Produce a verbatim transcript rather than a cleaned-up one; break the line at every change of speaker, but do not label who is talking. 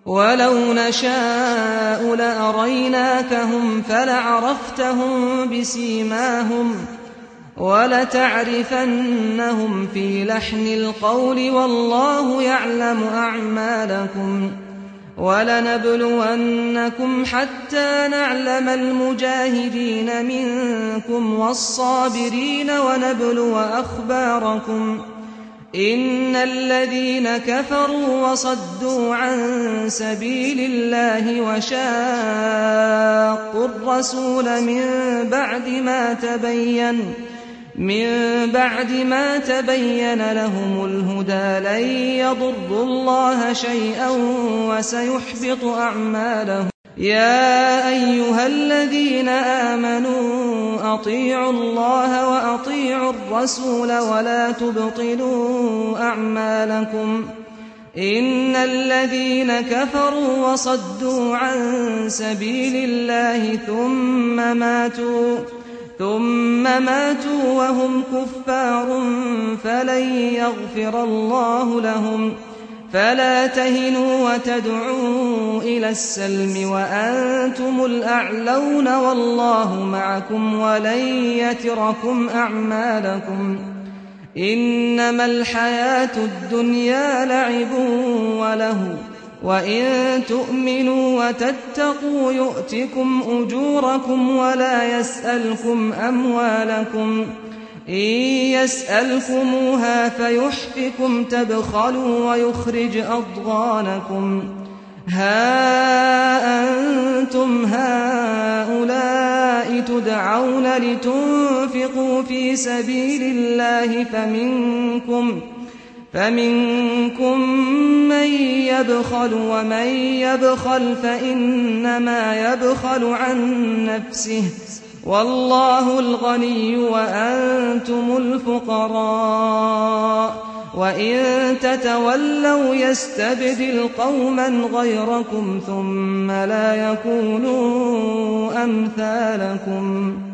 وَلَوْ نَشَاءُ لَأَرَيْنَاكَهُمْ فَلَعَرَفْتَهُم بِسِيمَاهُمْ وَلَتَعْرِفَنَّهُمْ فِي لَحْنِ الْقَوْلِ وَاللَّهُ يَعْلَمُ أَعْمَالَكُمْ وَلَنَبْلُوَنَّكُمْ حَتَّىٰ نَعْلَمَ الْمُجَاهِدِينَ مِنكُمْ وَالصَّابِرِينَ وَنَبْلُوَ أَخْبَارَكُمْ إِنَّ الَّذِينَ كَفَرُوا وَصَدُّوا عَن سَبِيلِ اللَّهِ وَشَاقُّوا الرَّسُولَ مِن بَعْدِ مَا تَبَيَّنَ من بعد ما تبين لهم الهدى لن يضروا الله شيئا وسيحبط أعمالهم يا أيها الذين آمنوا أطيعوا الله وأطيعوا الرسول ولا تبطلوا أعمالكم إن الذين كفروا وصدوا عن سبيل الله ثم ماتوا ثم ماتوا وهم كفار فلن يغفر الله لهم فلا تهنوا وتدعوا إلى السلم وأنتم الأعلون والله معكم ولن يتركم أعمالكم إنما الحياة الدنيا لعب وله وإن تؤمنوا وتتقوا يؤتكم أجوركم ولا يسألكم أموالكم إن يسألكموها فيحفكم تبخلوا ويخرج أضغانكم ها أنتم هؤلاء تدعون لتنفقوا في سبيل الله فمنكم فمنكم من يبخل ومن يبخل فإنما يبخل عن نفسه والله الغني وأنتم الفقراء وإن تتولوا يستبدل قوما غيركم ثم لا يكونوا أمثالكم